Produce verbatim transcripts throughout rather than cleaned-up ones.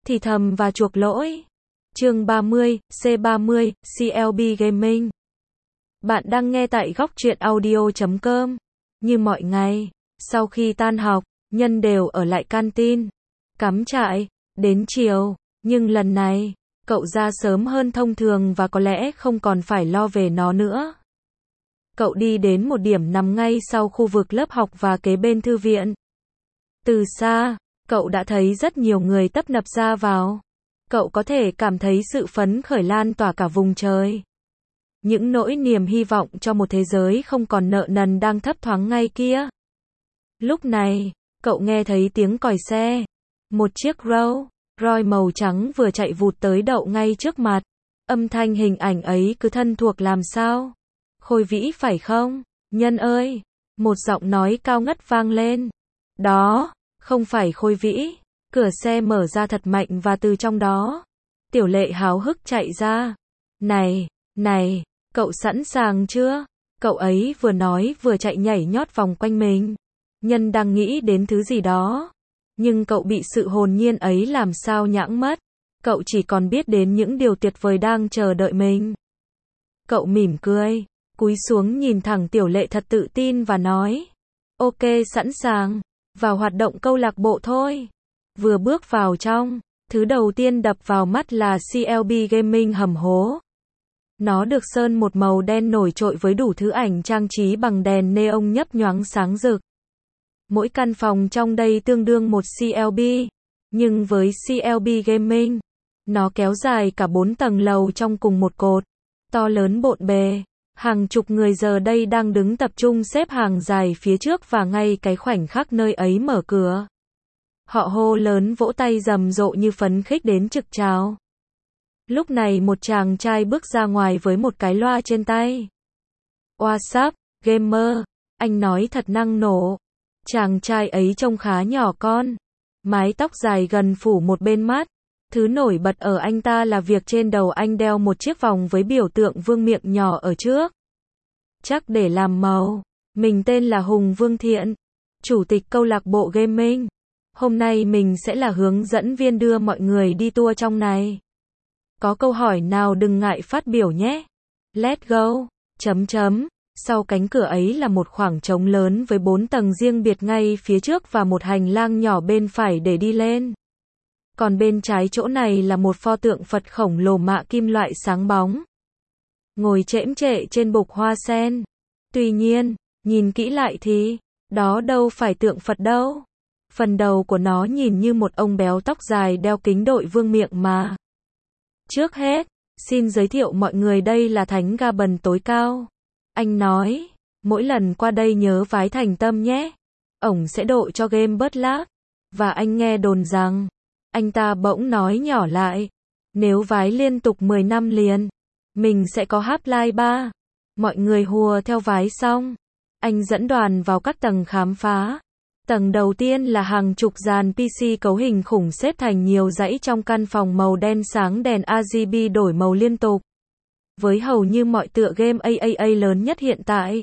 thì thầm và chuộc lỗi. Chương ba mươi, C ba mươi, xê lờ bê Gaming. Bạn đang nghe tại góc truyện audio chấm com. Như mọi ngày, sau khi tan học, Nhân đều ở lại canteen, cắm trại, đến chiều, nhưng lần này, cậu ra sớm hơn thông thường và có lẽ không còn phải lo về nó nữa. Cậu đi đến một điểm nằm ngay sau khu vực lớp học và kế bên thư viện. Từ xa, cậu đã thấy rất nhiều người tấp nập ra vào. Cậu có thể cảm thấy sự phấn khởi lan tỏa cả vùng trời. Những nỗi niềm hy vọng cho một thế giới không còn nợ nần đang thấp thoáng ngay kia. Lúc này, cậu nghe thấy tiếng còi xe. Một chiếc Rolls Royce màu trắng vừa chạy vụt tới đậu ngay trước mặt. Âm thanh hình ảnh ấy cứ thân thuộc làm sao. Khôi Vĩ phải không? Nhân ơi! Một giọng nói cao ngất vang lên. Đó, không phải Khôi Vĩ. Cửa xe mở ra thật mạnh và từ trong đó, Tiểu Lệ háo hức chạy ra. Này, này, cậu sẵn sàng chưa? Cậu ấy vừa nói vừa chạy nhảy nhót vòng quanh mình. Nhân đang nghĩ đến thứ gì đó. Nhưng cậu bị sự hồn nhiên ấy làm sao nhãng mất. Cậu chỉ còn biết đến những điều tuyệt vời đang chờ đợi mình. Cậu mỉm cười, cúi xuống nhìn thẳng Tiểu Lệ thật tự tin và nói. Ok, sẵn sàng, vào hoạt động câu lạc bộ thôi. Vừa bước vào trong, thứ đầu tiên đập vào mắt là xê lờ bê Gaming hầm hố. Nó được sơn một màu đen nổi trội với đủ thứ ảnh trang trí bằng đèn neon nhấp nhoáng sáng rực. Mỗi căn phòng trong đây tương đương một xê lờ bê, nhưng với xê lờ bê Gaming, nó kéo dài cả bốn tầng lầu trong cùng một cột, to lớn bộn bề. Hàng chục người giờ đây đang đứng tập trung xếp hàng dài phía trước và ngay cái khoảnh khắc nơi ấy mở cửa. Họ hô lớn vỗ tay rầm rộ như phấn khích đến trực trào. Lúc này một chàng trai bước ra ngoài với một cái loa trên tay. What's up, gamer? Anh nói thật năng nổ. Chàng trai ấy trông khá nhỏ con. Mái tóc dài gần phủ một bên mắt. Thứ nổi bật ở anh ta là việc trên đầu anh đeo một chiếc vòng với biểu tượng vương miện nhỏ ở trước. Chắc để làm màu. Mình tên là Hùng Vương Thiện, chủ tịch câu lạc bộ gaming. Hôm nay mình sẽ là hướng dẫn viên đưa mọi người đi tour trong này. Có câu hỏi nào đừng ngại phát biểu nhé. Let's go. Chấm chấm. Sau cánh cửa ấy là một khoảng trống lớn với bốn tầng riêng biệt ngay phía trước và một hành lang nhỏ bên phải để đi lên. Còn bên trái chỗ này là một pho tượng Phật khổng lồ mạ kim loại sáng bóng. Ngồi chễm chệ trên bục hoa sen. Tuy nhiên, nhìn kỹ lại thì, đó đâu phải tượng Phật đâu. Phần đầu của nó nhìn như một ông béo tóc dài đeo kính đội vương miện mà. Trước hết, xin giới thiệu mọi người đây là Thánh Gaben tối cao. Anh nói, mỗi lần qua đây nhớ vái thành tâm nhé. Ổng sẽ độ cho game bớt lag. Và anh nghe đồn rằng, anh ta bỗng nói nhỏ lại, nếu vái liên tục mười năm liền, mình sẽ có Half-Life ba. Mọi người hùa theo vái xong, anh dẫn đoàn vào các tầng khám phá. Tầng đầu tiên là hàng chục dàn pê xê cấu hình khủng xếp thành nhiều dãy trong căn phòng màu đen sáng, đèn rờ giê bê đổi màu liên tục. Với hầu như mọi tựa game a a a lớn nhất hiện tại.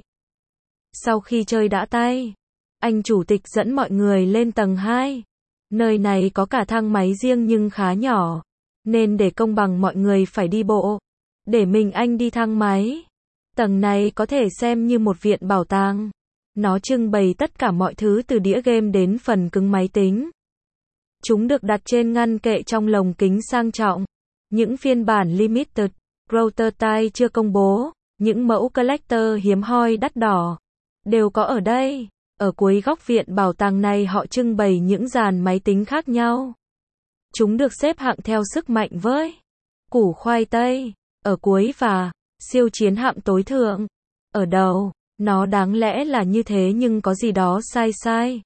Sau khi chơi đã tay, anh chủ tịch dẫn mọi người lên tầng hai. Nơi này có cả thang máy riêng nhưng khá nhỏ, nên để công bằng mọi người phải đi bộ. Để mình anh đi thang máy. Tầng này có thể xem như một viện bảo tàng. Nó trưng bày tất cả mọi thứ từ đĩa game đến phần cứng máy tính. Chúng được đặt trên ngăn kệ trong lồng kính sang trọng. Những phiên bản limited, prototype chưa công bố, những mẫu collector hiếm hoi đắt đỏ, đều có ở đây. Ở cuối góc viện bảo tàng này họ trưng bày những dàn máy tính khác nhau. Chúng được xếp hạng theo sức mạnh với củ khoai tây ở cuối và siêu chiến hạm tối thượng ở đầu. Nó đáng lẽ là như thế nhưng có gì đó sai sai.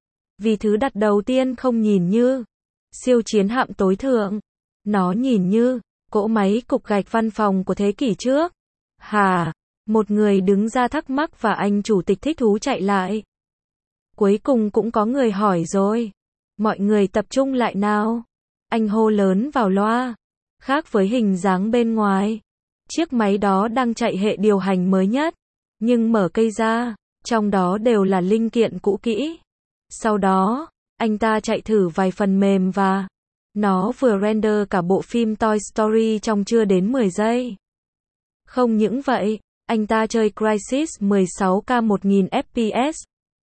Vì thứ đặt đầu tiên không nhìn như siêu chiến hạm tối thượng. Nó nhìn như cỗ máy cục gạch văn phòng của thế kỷ trước. Hà, một người đứng ra thắc mắc và anh chủ tịch thích thú chạy lại. Cuối cùng cũng có người hỏi rồi. Mọi người tập trung lại nào. Anh hô lớn vào loa. Khác với hình dáng bên ngoài, chiếc máy đó đang chạy hệ điều hành mới nhất. Nhưng mở cây ra, trong đó đều là linh kiện cũ kỹ. Sau đó, anh ta chạy thử vài phần mềm và Nó vừa render cả bộ phim Toy Story trong chưa đến mười giây. Không những vậy, anh ta chơi Crysis mười sáu K một nghìn F P S.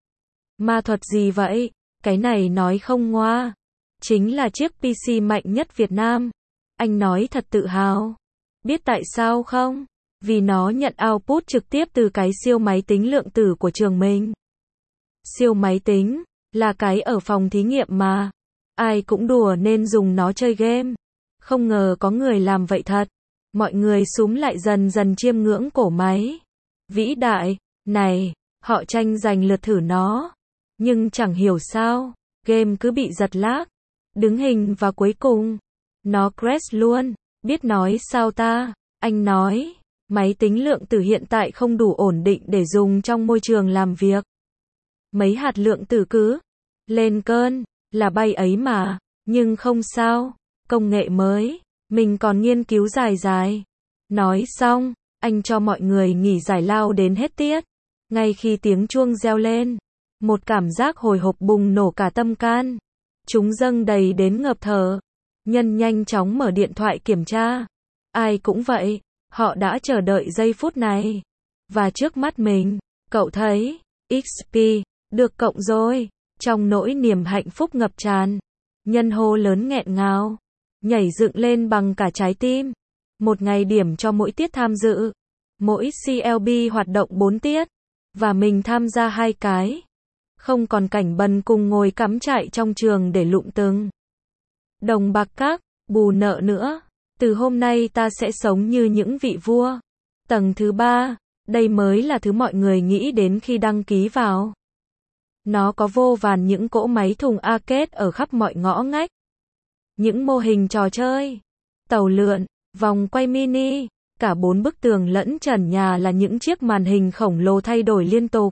Ma thuật gì vậy? Cái này nói không ngoa. Chính là chiếc pê xê mạnh nhất Việt Nam. Anh nói thật tự hào. Biết tại sao không? Vì nó nhận output trực tiếp từ cái siêu máy tính lượng tử của trường mình. Siêu máy tính là cái ở phòng thí nghiệm mà. Ai cũng đùa nên dùng nó chơi game. Không ngờ có người làm vậy thật. Mọi người súm lại dần dần chiêm ngưỡng cổ máy vĩ đại này, họ tranh giành lượt thử nó. Nhưng chẳng hiểu sao, game cứ bị giật lag, đứng hình và cuối cùng, nó crash luôn. Biết nói sao ta? Anh nói, máy tính lượng tử hiện tại không đủ ổn định để dùng trong môi trường làm việc. Mấy hạt lượng tử cứ lên cơn là bay ấy mà, nhưng không sao, công nghệ mới, mình còn nghiên cứu dài dài. Nói xong, anh cho mọi người nghỉ giải lao đến hết tiết. Ngay khi tiếng chuông reo lên, một cảm giác hồi hộp bùng nổ cả tâm can. Chúng dâng đầy đến ngập thở. Nhân nhanh chóng mở điện thoại kiểm tra. Ai cũng vậy, họ đã chờ đợi giây phút này. Và trước mắt mình, cậu thấy, ích pê, được cộng rồi. Trong nỗi niềm hạnh phúc ngập tràn, Nhân hô lớn nghẹn ngào, nhảy dựng lên bằng cả trái tim. Một ngày điểm cho mỗi tiết tham dự. Mỗi xê lờ bê hoạt động bốn tiết. Và mình tham gia hai cái. Không còn cảnh bần cùng ngồi cắm trại trong trường để lụng từng đồng bạc các, bù nợ nữa. Từ hôm nay ta sẽ sống như những vị vua. Tầng thứ ba, đây mới là thứ mọi người nghĩ đến khi đăng ký vào. Nó có vô vàn những cỗ máy thùng arcade ở khắp mọi ngõ ngách. Những mô hình trò chơi, tàu lượn, vòng quay mini, cả bốn bức tường lẫn trần nhà là những chiếc màn hình khổng lồ thay đổi liên tục.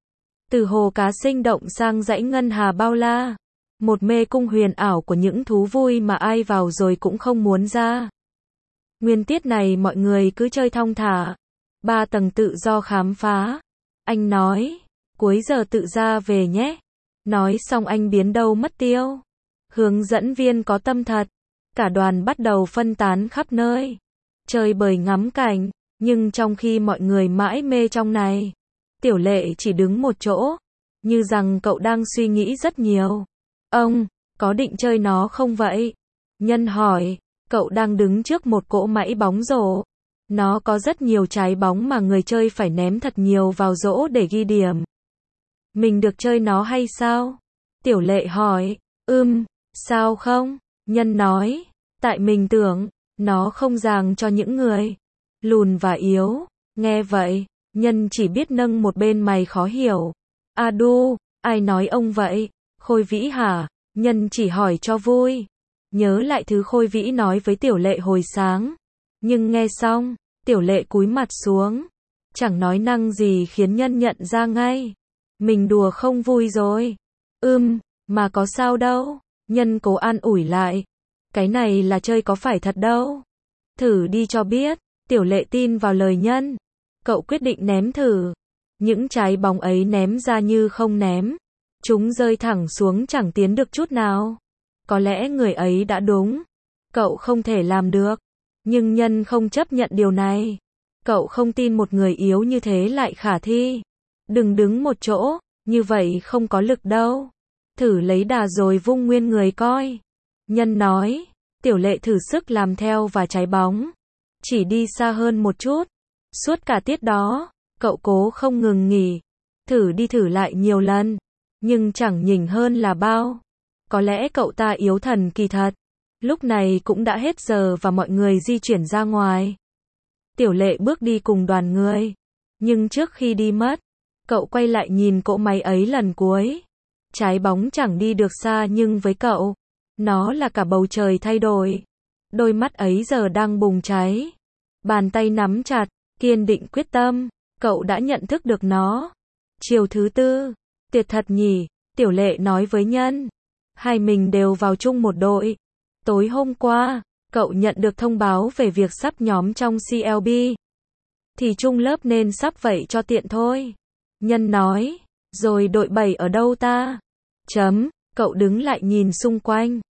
Từ hồ cá sinh động sang dãy ngân hà bao la. Một mê cung huyền ảo của những thú vui mà ai vào rồi cũng không muốn ra. Nguyên tiết này mọi người cứ chơi thong thả. Ba tầng tự do khám phá. Anh nói, cuối giờ tự ra về nhé. Nói xong anh biến đâu mất tiêu. Hướng dẫn viên có tâm thật. Cả đoàn bắt đầu phân tán khắp nơi. Chơi bời ngắm cảnh. Nhưng trong khi mọi người mãi mê trong này, Tiểu Lệ chỉ đứng một chỗ. Như rằng cậu đang suy nghĩ rất nhiều. Ông, có định chơi nó không vậy? Nhân hỏi, cậu đang đứng trước một cỗ máy bóng rổ. Nó có rất nhiều trái bóng mà người chơi phải ném thật nhiều vào rổ để ghi điểm. Mình được chơi nó hay sao? Tiểu Lệ hỏi, ừm, sao không? Nhân nói, tại mình tưởng, nó không dàng cho những người lùn và yếu. Nghe vậy, Nhân chỉ biết nâng một bên mày khó hiểu. A đu, ai nói ông vậy? Khôi Vĩ hả? Nhân chỉ hỏi cho vui. Nhớ lại thứ Khôi Vĩ nói với Tiểu Lệ hồi sáng. Nhưng nghe xong, Tiểu Lệ cúi mặt xuống. Chẳng nói năng gì khiến Nhân nhận ra ngay. Mình đùa không vui rồi. Ừm, mà có sao đâu. Nhân cố an ủi lại. Cái này là chơi có phải thật đâu. Thử đi cho biết. Tiểu Lệ tin vào lời Nhân. Cậu quyết định ném thử. Những trái bóng ấy ném ra như không ném. Chúng rơi thẳng xuống chẳng tiến được chút nào. Có lẽ người ấy đã đúng. Cậu không thể làm được. Nhưng Nhân không chấp nhận điều này. Cậu không tin một người yếu như thế lại khả thi. Đừng đứng một chỗ, như vậy không có lực đâu. Thử lấy đà rồi vung nguyên người coi. Nhân nói, Tiểu Lệ thử sức làm theo và trái bóng. Chỉ đi xa hơn một chút. Suốt cả tiết đó, cậu cố không ngừng nghỉ. Thử đi thử lại nhiều lần. Nhưng chẳng nhỉnh hơn là bao. Có lẽ cậu ta yếu thần kỳ thật. Lúc này cũng đã hết giờ và mọi người di chuyển ra ngoài. Tiểu Lệ bước đi cùng đoàn người. Nhưng trước khi đi mất, cậu quay lại nhìn cỗ máy ấy lần cuối. Trái bóng chẳng đi được xa nhưng với cậu, nó là cả bầu trời thay đổi. Đôi mắt ấy giờ đang bùng cháy. Bàn tay nắm chặt, kiên định quyết tâm. Cậu đã nhận thức được nó. Chiều thứ tư, tuyệt thật nhỉ, Tiểu Lệ nói với Nhân. Hai mình đều vào chung một đội. Tối hôm qua, cậu nhận được thông báo về việc sắp nhóm trong xê lờ bê. Thì chung lớp nên sắp vậy cho tiện thôi. Nhân nói, rồi đội bảy ở đâu ta? Chấm, cậu đứng lại nhìn xung quanh.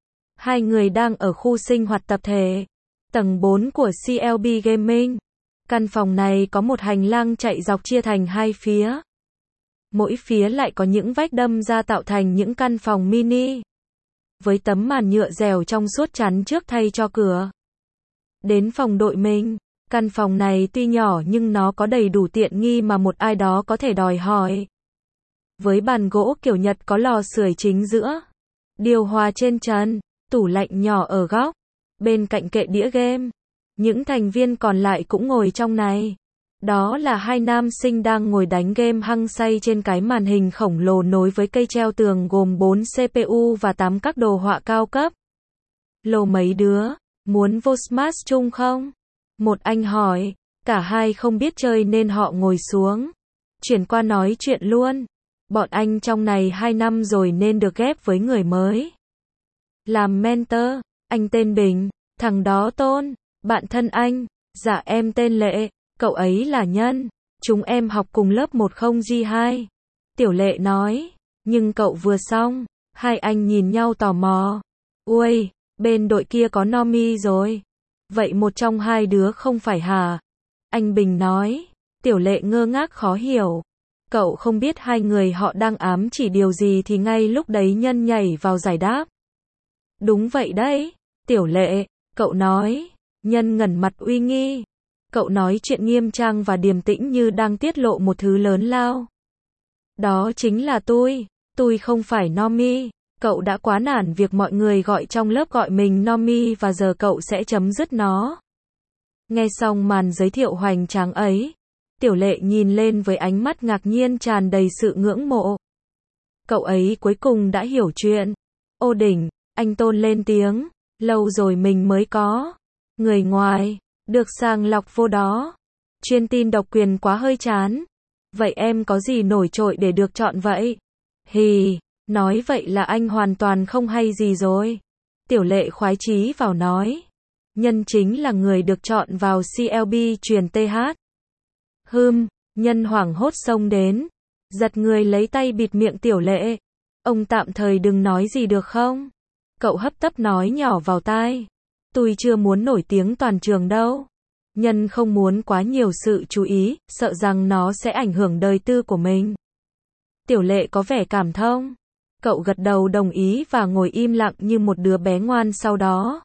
Hai người đang ở khu sinh hoạt tập thể, tầng bốn của xê lờ bê Gaming. Căn phòng này có một hành lang chạy dọc chia thành hai phía. Mỗi phía lại có những vách đâm ra tạo thành những căn phòng mini. Với tấm màn nhựa dẻo trong suốt chắn trước thay cho cửa. Đến phòng đội mình, căn phòng này tuy nhỏ nhưng nó có đầy đủ tiện nghi mà một ai đó có thể đòi hỏi. Với bàn gỗ kiểu Nhật có lò sưởi chính giữa, điều hòa trên trần, tủ lạnh nhỏ ở góc, bên cạnh kệ đĩa game. Những thành viên còn lại cũng ngồi trong này. Đó là hai nam sinh đang ngồi đánh game hăng say trên cái màn hình khổng lồ nối với cây treo tường gồm bốn xê pê u và tám các đồ họa cao cấp. Lồ mấy đứa, muốn vô Smash chung không? Một anh hỏi, cả hai không biết chơi nên họ ngồi xuống. Chuyển qua nói chuyện luôn. Bọn anh trong này hai năm rồi nên được ghép với người mới. Làm mentor, anh tên Bình, thằng đó Tôn, bạn thân anh, dạ em tên Lệ, cậu ấy là Nhân, chúng em học cùng lớp một không G hai. Tiểu Lệ nói, nhưng cậu vừa xong, hai anh nhìn nhau tò mò. Ui, bên đội kia có Nomi rồi. Vậy một trong hai đứa không phải hả? Anh Bình nói, Tiểu Lệ ngơ ngác khó hiểu. Cậu không biết hai người họ đang ám chỉ điều gì thì ngay lúc đấy Nhân nhảy vào giải đáp. Đúng vậy đấy, Tiểu Lệ, cậu nói. Nhân ngẩn mặt uy nghi. Cậu nói chuyện nghiêm trang và điềm tĩnh như đang tiết lộ một thứ lớn lao. Đó chính là tôi, tôi không phải Nomi. Cậu đã quá nản việc mọi người gọi trong lớp gọi mình Nomi và giờ cậu sẽ chấm dứt nó. Nghe xong màn giới thiệu hoành tráng ấy, Tiểu Lệ nhìn lên với ánh mắt ngạc nhiên tràn đầy sự ngưỡng mộ. Cậu ấy cuối cùng đã hiểu chuyện. Ô đỉnh, anh Tôn lên tiếng, lâu rồi mình mới có người ngoài được sàng lọc vô đó. Chuyên tin độc quyền quá hơi chán. Vậy em có gì nổi trội để được chọn vậy? Hì, nói vậy là anh hoàn toàn không hay gì rồi. Tiểu Lệ khoái chí vào nói. Nhân chính là người được chọn vào xê lờ bê truyền tê hát. Hừm, Nhân hoảng hốt xông đến, giật người lấy tay bịt miệng Tiểu Lệ. Ông tạm thời đừng nói gì được không? Cậu hấp tấp nói nhỏ vào tai. Tôi chưa muốn nổi tiếng toàn trường đâu. Nhân không muốn quá nhiều sự chú ý, sợ rằng nó sẽ ảnh hưởng đời tư của mình. Tiểu Lệ có vẻ cảm thông. Cậu gật đầu đồng ý và ngồi im lặng như một đứa bé ngoan sau đó.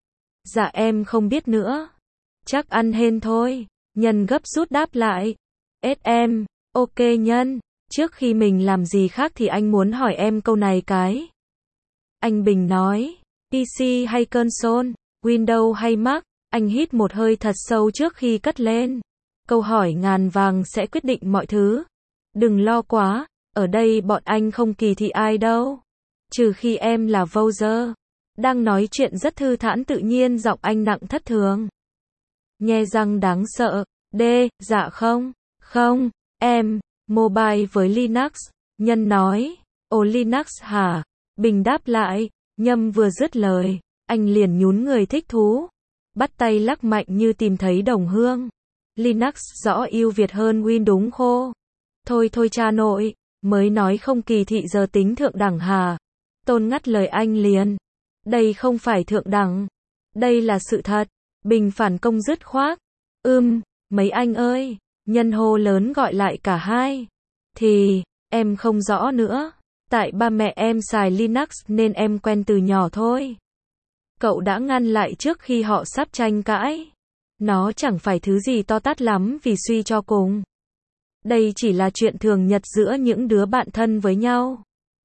Dạ em không biết nữa. Chắc ăn hên thôi. Nhân gấp rút đáp lại. ét em, ok Nhân, trước khi mình làm gì khác thì anh muốn hỏi em câu này cái. Anh Bình nói, pê xê hay console, Windows hay Mac, anh hít một hơi thật sâu trước khi cất lên. Câu hỏi ngàn vàng sẽ quyết định mọi thứ. Đừng lo quá, ở đây bọn anh không kỳ thị ai đâu. Trừ khi em là Bowser. Đang nói chuyện rất thư thản tự nhiên giọng anh nặng thất thường. Nhe răng đáng sợ. D, dạ không, không, em, mobile với Linux. Nhân nói, ồ Linux hả? Bình đáp lại, Nhâm vừa dứt lời, anh liền nhún người thích thú. Bắt tay lắc mạnh như tìm thấy đồng hương. Linux rõ ưu việt hơn Win đúng khô. Thôi thôi cha nội, mới nói không kỳ thị giờ tính thượng đẳng hả? Tôn ngắt lời anh liền. Đây không phải thượng đẳng. Đây là sự thật. Bình phản công dứt khoát. Ưm, mấy anh ơi. Nhân hô lớn gọi lại cả hai. Thì, em không rõ nữa. Tại ba mẹ em xài Linux nên em quen từ nhỏ thôi. Cậu đã ngăn lại trước khi họ sắp tranh cãi. Nó chẳng phải thứ gì to tát lắm vì suy cho cùng. Đây chỉ là chuyện thường nhật giữa những đứa bạn thân với nhau.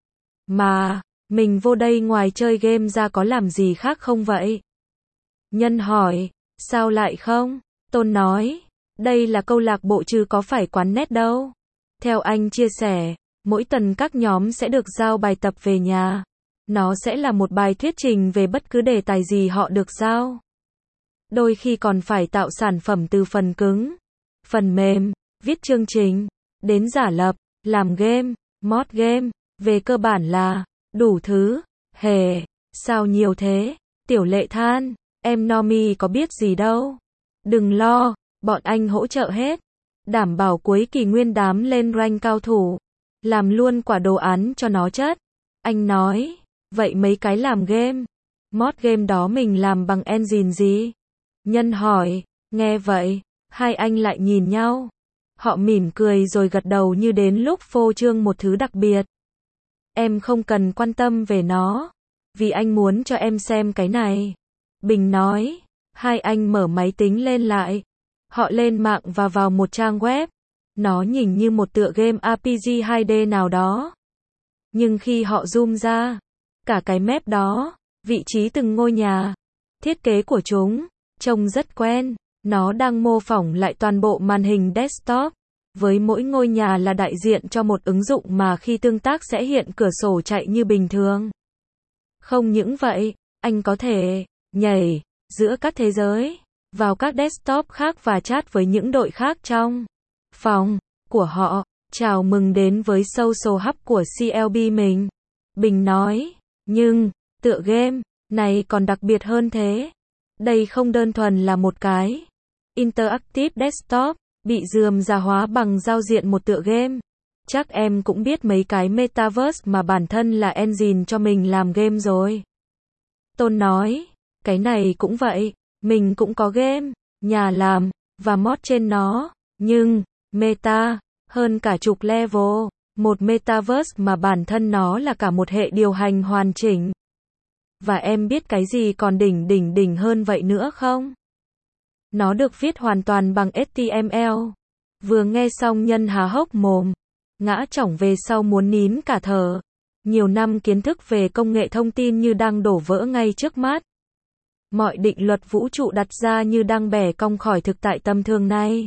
Mà, mình vô đây ngoài chơi game ra có làm gì khác không vậy? Nhân hỏi, sao lại không? Tôn nói, đây là câu lạc bộ chứ có phải quán net đâu. Theo anh chia sẻ, mỗi tuần các nhóm sẽ được giao bài tập về nhà. Nó sẽ là một bài thuyết trình về bất cứ đề tài gì họ được giao. Đôi khi còn phải tạo sản phẩm từ phần cứng, phần mềm, viết chương trình, đến giả lập, làm game, mod game, về cơ bản là đủ thứ. Hề, sao nhiều thế? Tiểu Lệ than, em Nomi có biết gì đâu. Đừng lo, bọn anh hỗ trợ hết. Đảm bảo cuối kỳ nguyên đám lên rank cao thủ. Làm luôn quả đồ án cho nó chất. Anh nói, vậy mấy cái làm game, Mod game đó mình làm bằng engine gì? Nhân hỏi, nghe vậy, hai anh lại nhìn nhau. Họ mỉm cười rồi gật đầu như đến lúc phô trương một thứ đặc biệt. Em không cần quan tâm về nó, vì anh muốn cho em xem cái này. Bình nói, hai anh mở máy tính lên lại. Họ lên mạng và vào một trang web. Nó nhìn như một tựa game rờ pê giê hai D nào đó. Nhưng khi họ zoom ra, cả cái map đó, vị trí từng ngôi nhà, thiết kế của chúng, trông rất quen. Nó đang mô phỏng lại toàn bộ màn hình desktop, với mỗi ngôi nhà là đại diện cho một ứng dụng mà khi tương tác sẽ hiện cửa sổ chạy như bình thường. Không những vậy, anh có thể nhảy giữa các thế giới, vào các desktop khác và chat với những đội khác trong phòng của họ. Chào mừng đến với Social Hub của xê lờ bê mình. Bình nói, nhưng, tựa game này còn đặc biệt hơn thế. Đây không đơn thuần là một cái interactive desktop, bị rườm rà hóa bằng giao diện một tựa game. Chắc em cũng biết mấy cái metaverse mà bản thân là engine cho mình làm game rồi. Tôn nói, cái này cũng vậy, mình cũng có game, nhà làm, và mod trên nó, nhưng, meta, hơn cả chục level, một metaverse mà bản thân nó là cả một hệ điều hành hoàn chỉnh. Và em biết cái gì còn đỉnh đỉnh đỉnh hơn vậy nữa không? Nó được viết hoàn toàn bằng ếch ti em eo. Vừa nghe xong Nhân há hốc mồm, ngã chỏng về sau muốn nín cả thở. Nhiều năm kiến thức về công nghệ thông tin như đang đổ vỡ ngay trước mắt. Mọi định luật vũ trụ đặt ra như đang bẻ cong khỏi thực tại tầm thường này.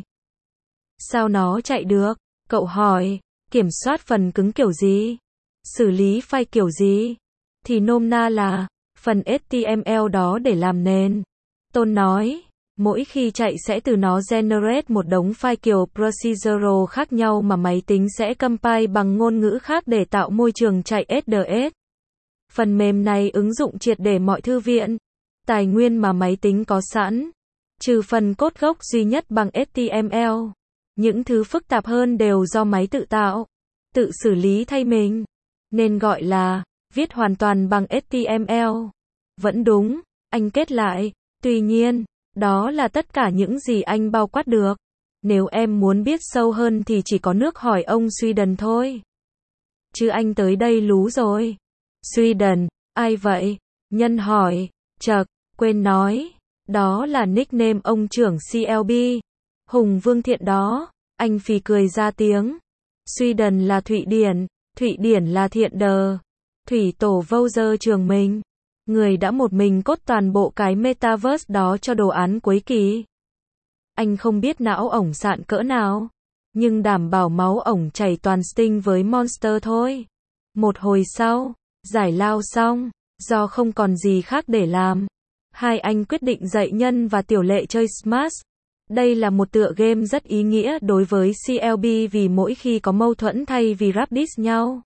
Sao nó chạy được? Cậu hỏi, kiểm soát phần cứng kiểu gì? Xử lý file kiểu gì? Thì nôm na là, phần ếch ti em eo đó để làm nền. Tôn nói, mỗi khi chạy sẽ từ nó generate một đống file kiểu procedural khác nhau mà máy tính sẽ compile bằng ngôn ngữ khác để tạo môi trường chạy ét đê ét. Phần mềm này ứng dụng triệt để mọi thư viện, tài nguyên mà máy tính có sẵn, trừ phần cốt gốc duy nhất bằng ếch ti em eo. Những thứ phức tạp hơn đều do máy tự tạo, tự xử lý thay mình. Nên gọi là, viết hoàn toàn bằng ếch ti em eo. Vẫn đúng, anh kết lại, tuy nhiên, đó là tất cả những gì anh bao quát được. Nếu em muốn biết sâu hơn thì chỉ có nước hỏi ông Sweden thôi. Chứ anh tới đây lú rồi. Sweden, ai vậy? Nhân hỏi, chậc, quên nói. Đó là nickname ông trưởng xê lờ bê. Hùng Vương Thiện đó. Anh phì cười ra tiếng. Sweden là Thụy Điển, Thụy Điển là Thiện Đờ. Thủy tổ Voucher trường mình. Người đã một mình cốt toàn bộ cái metaverse đó cho đồ án cuối kỳ. Anh không biết não ổng sạn cỡ nào, nhưng đảm bảo máu ổng chảy toàn sting với monster thôi. Một hồi sau, giải lao xong, do không còn gì khác để làm, hai anh quyết định dạy Nhân và Tiểu Lệ chơi Smash. Đây là một tựa game rất ý nghĩa đối với xê lờ bê vì mỗi khi có mâu thuẫn thay vì ráp diss nhau,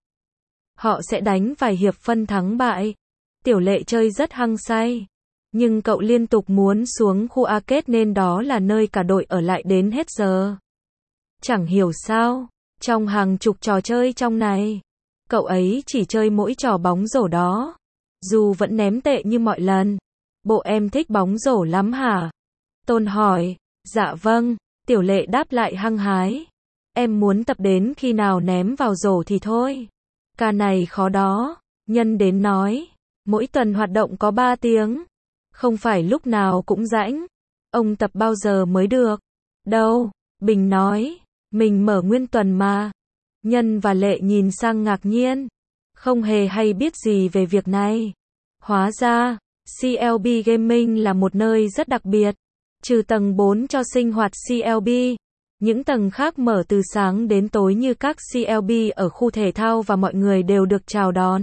họ sẽ đánh vài hiệp phân thắng bại. Tiểu Lệ chơi rất hăng say, nhưng cậu liên tục muốn xuống khu arcade nên đó là nơi cả đội ở lại đến hết giờ. Chẳng hiểu sao, trong hàng chục trò chơi trong này, cậu ấy chỉ chơi mỗi trò bóng rổ đó. Dù vẫn ném tệ như mọi lần. Bộ em thích bóng rổ lắm hả? Tôn hỏi. Dạ vâng, Tiểu Lệ đáp lại hăng hái. Em muốn tập đến khi nào ném vào rổ thì thôi. Ca này khó đó. Nhân đến nói. Mỗi tuần hoạt động có ba tiếng. Không phải lúc nào cũng rãnh. Ông tập bao giờ mới được? Đâu? Bình nói. Mình mở nguyên tuần mà. Nhân và Lệ nhìn sang ngạc nhiên. Không hề hay biết gì về việc này. Hóa ra, xê lờ bê Gaming là một nơi rất đặc biệt. Trừ tầng bốn cho sinh hoạt xê lờ bê, những tầng khác mở từ sáng đến tối như các xê lờ bê ở khu thể thao và mọi người đều được chào đón.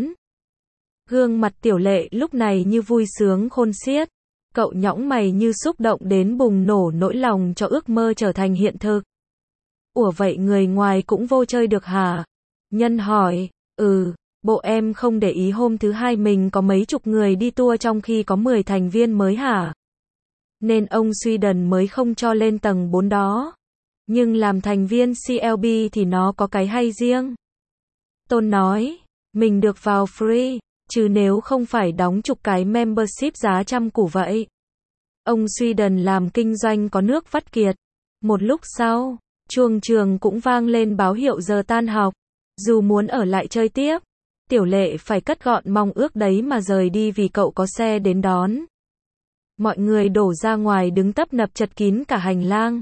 Gương mặt Tiểu Lệ lúc này như vui sướng khôn xiết. Cậu nhõng mày như xúc động đến bùng nổ nỗi lòng cho ước mơ trở thành hiện thực. Ủa vậy người ngoài cũng vô chơi được hả? Nhân hỏi. Ừ, bộ em không để ý hôm thứ hai mình có mấy chục người đi tour trong khi có mười thành viên mới hả? Nên ông Sweden mới không cho lên tầng bốn đó. Nhưng làm thành viên xê lờ bê thì nó có cái hay riêng. Tôn nói, mình được vào free. chứ nếu không phải đóng chục cái membership giá trăm củ vậy. Ông Sweden làm kinh doanh có nước vắt kiệt. Một lúc sau, chuông trường cũng vang lên báo hiệu giờ tan học. Dù muốn ở lại chơi tiếp, Tiểu Lệ phải cất gọn mong ước đấy mà rời đi vì cậu có xe đến đón. Mọi người đổ ra ngoài đứng tấp nập chật kín cả hành lang.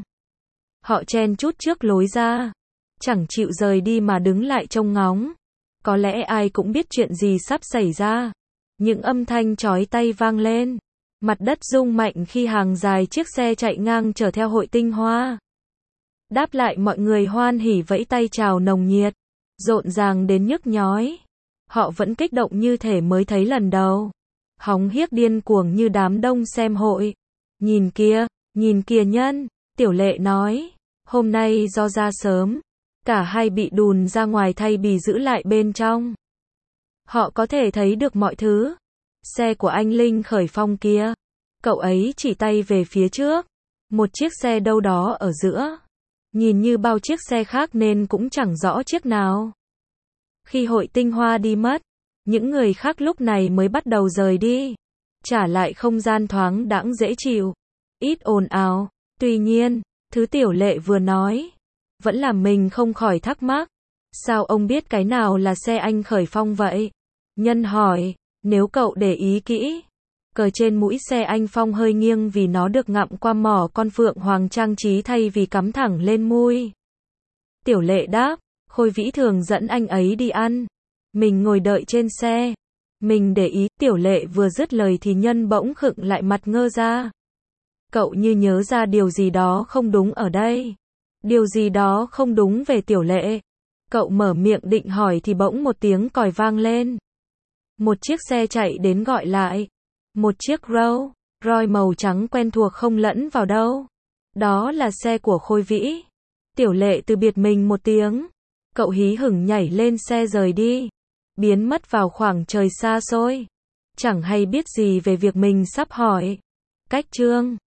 Họ chen chúc trước lối ra, chẳng chịu rời đi mà đứng lại trông ngóng. Có lẽ ai cũng biết chuyện gì sắp xảy ra. Những âm thanh chói tai vang lên. Mặt đất rung mạnh khi hàng dài chiếc xe chạy ngang chở theo Hội Tinh Hoa. Đáp lại mọi người hoan hỉ vẫy tay chào nồng nhiệt, rộn ràng đến nhức nhói. Họ vẫn kích động như thể mới thấy lần đầu. Hóng hiếc điên cuồng như đám đông xem hội. Nhìn kia, nhìn kìa Nhân, Tiểu Lệ nói. Hôm nay do ra sớm, cả hai bị đùn ra ngoài thay vì giữ lại bên trong. Họ có thể thấy được mọi thứ. Xe của anh Linh khởi phong kia. Cậu ấy chỉ tay về phía trước. Một chiếc xe đâu đó ở giữa. Nhìn như bao chiếc xe khác nên cũng chẳng rõ chiếc nào. Khi Hội Tinh Hoa đi mất, những người khác lúc này mới bắt đầu rời đi. Trả lại không gian thoáng đãng dễ chịu. Ít ồn ào. Tuy nhiên, thứ Tiểu Lệ vừa nói vẫn làm mình không khỏi thắc mắc. Sao ông biết cái nào là xe anh khởi phong vậy? Nhân hỏi. Nếu cậu để ý kỹ, cờ trên mũi xe anh Phong hơi nghiêng vì nó được ngậm qua mỏ con phượng hoàng trang trí thay vì cắm thẳng lên mui. Tiểu Lệ đáp. Khôi Vĩ thường dẫn anh ấy đi ăn. Mình ngồi đợi trên xe. Mình để ý. Tiểu Lệ vừa dứt lời thì Nhân bỗng khựng lại mặt ngơ ra. Cậu như nhớ ra điều gì đó không đúng ở đây. Điều gì đó không đúng về Tiểu Lệ. Cậu mở miệng định hỏi thì bỗng một tiếng còi vang lên. Một chiếc xe chạy đến gọi lại. Một chiếc Rolls Royce màu trắng quen thuộc không lẫn vào đâu. Đó là xe của Khôi Vĩ. Tiểu Lệ từ biệt mình một tiếng. Cậu hí hửng nhảy lên xe rời đi. Biến mất vào khoảng trời xa xôi. Chẳng hay biết gì về việc mình sắp hỏi. Cách chương